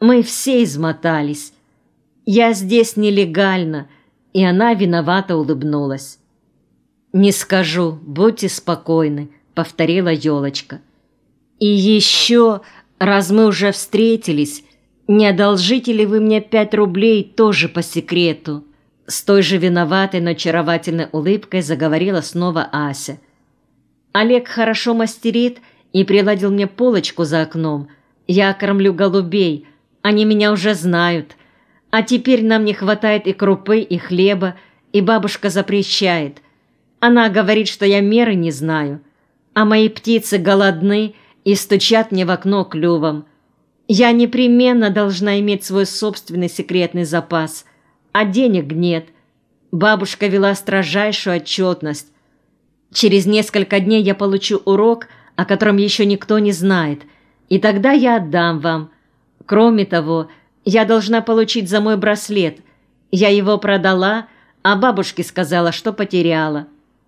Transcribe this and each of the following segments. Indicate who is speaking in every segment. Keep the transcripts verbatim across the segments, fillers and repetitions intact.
Speaker 1: Мы все измотались. Я здесь нелегально, и она виновато улыбнулась. «Не скажу, будьте спокойны», — повторила елочка. «И еще, раз мы уже встретились, не одолжите ли вы мне пять рублей тоже по секрету?» С той же виноватой, но очаровательной улыбкой заговорила снова Ася. «Олег хорошо мастерит и приладил мне полочку за окном. Я кормлю голубей, они меня уже знают. А теперь нам не хватает и крупы, и хлеба, и бабушка запрещает. Она говорит, что я меры не знаю, а мои птицы голодны и стучат мне в окно клювом. Я непременно должна иметь свой собственный секретный запас, а денег нет. Бабушка вела строжайшую отчетность. Через несколько дней я получу урок, о котором еще никто не знает, и тогда я отдам вам. Кроме того, я должна получить за мой браслет. Я его продала, а бабушке сказала, что потеряла».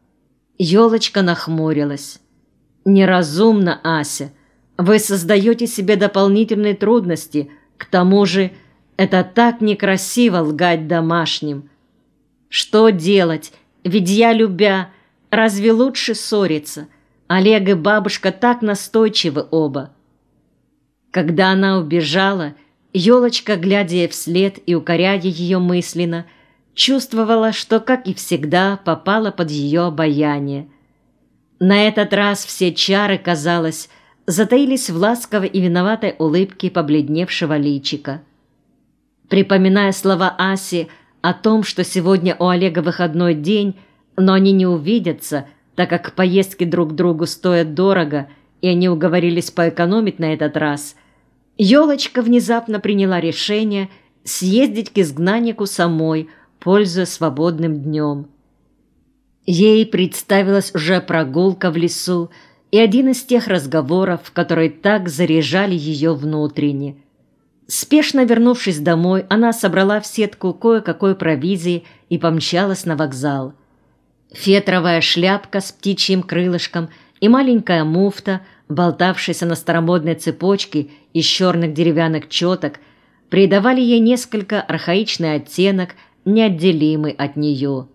Speaker 1: Елочка нахмурилась. «Неразумно, Ася. Вы создаете себе дополнительные трудности. К тому же это так некрасиво лгать домашним. Что делать? Ведь я любя. Разве лучше ссориться? Олег и бабушка так настойчивы оба». Когда она убежала, елочка, глядя ей вслед и укоряя ее мысленно, чувствовала, что, как и всегда, попала под ее обаяние. На этот раз все чары, казалось, затаились в ласковой и виноватой улыбке побледневшего личика. Припоминая слова Аси о том, что сегодня у Олега выходной день, но они не увидятся, так как поездки друг к другу стоят дорого, и они уговорились поэкономить на этот раз, елочка внезапно приняла решение съездить к изгнаннику самой, пользуясь свободным днем. Ей представилась уже прогулка в лесу и один из тех разговоров, которые так заряжали ее внутренне. Спешно вернувшись домой, она собрала в сетку кое-какой провизии и помчалась на вокзал. Фетровая шляпка с птичьим крылышком и маленькая муфта, болтавшаяся на старомодной цепочке из черных деревянных четок, придавали ей несколько архаичный оттенок, неотделимый от нее.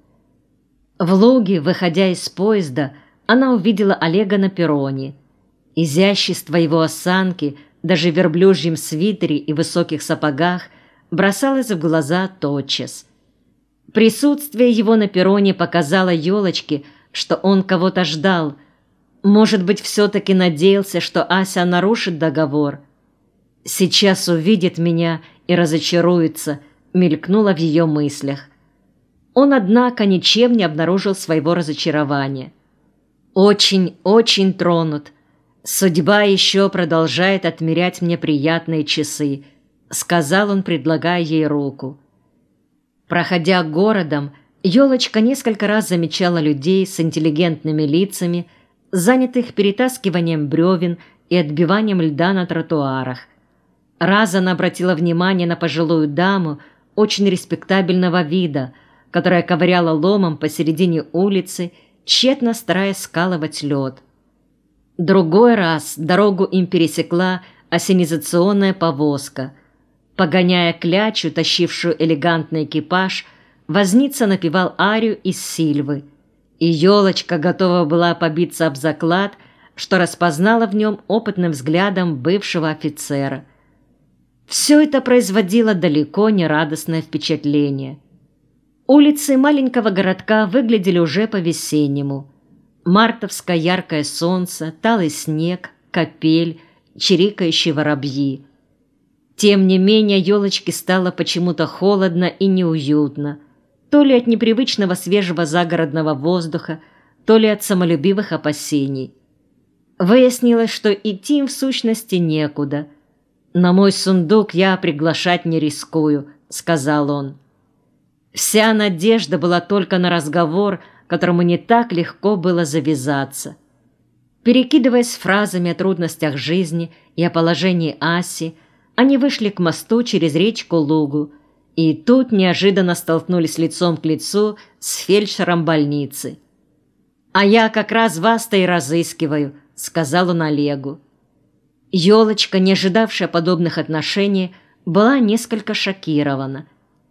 Speaker 1: В луге, выходя из поезда, она увидела Олега на перроне. Изящество его осанки, даже в верблюжьем свитере и высоких сапогах, бросалось в глаза тотчас. Присутствие его на перроне показало елочке, что он кого-то ждал. Может быть, все-таки надеялся, что Ася нарушит договор. «Сейчас увидит меня и разочаруется», — мелькнуло в ее мыслях. Он, однако, ничем не обнаружил своего разочарования. «Очень, очень тронут. Судьба еще продолжает отмерять мне приятные часы», — сказал он, предлагая ей руку. Проходя городом, елочка несколько раз замечала людей с интеллигентными лицами, занятых перетаскиванием бревен и отбиванием льда на тротуарах. Раз она обратила внимание на пожилую даму очень респектабельного вида, которая ковыряла ломом посередине улицы, тщетно стараясь скалывать лед. Другой раз дорогу им пересекла ассенизационная повозка. Погоняя клячу, тащившую элегантный экипаж, возница напевал арию из Сильвы, и елочка готова была побиться об заклад, что распознала в нем опытным взглядом бывшего офицера. Все это производило далеко не радостное впечатление. Улицы маленького городка выглядели уже по-весеннему. Мартовское яркое солнце, талый снег, капель, чирикающие воробьи. Тем не менее, елочке стало почему-то холодно и неуютно, то ли от непривычного свежего загородного воздуха, то ли от самолюбивых опасений. Выяснилось, что идти им в сущности некуда. «На мой сундук я приглашать не рискую», — сказал он. Вся надежда была только на разговор, которому не так легко было завязаться. Перекидываясь фразами о трудностях жизни и о положении Аси, они вышли к мосту через речку Лугу, и тут неожиданно столкнулись лицом к лицу с фельдшером больницы. «А я как раз вас-то и разыскиваю», — сказал он Олегу. Елочка, не ожидавшая подобных отношений, была несколько шокирована.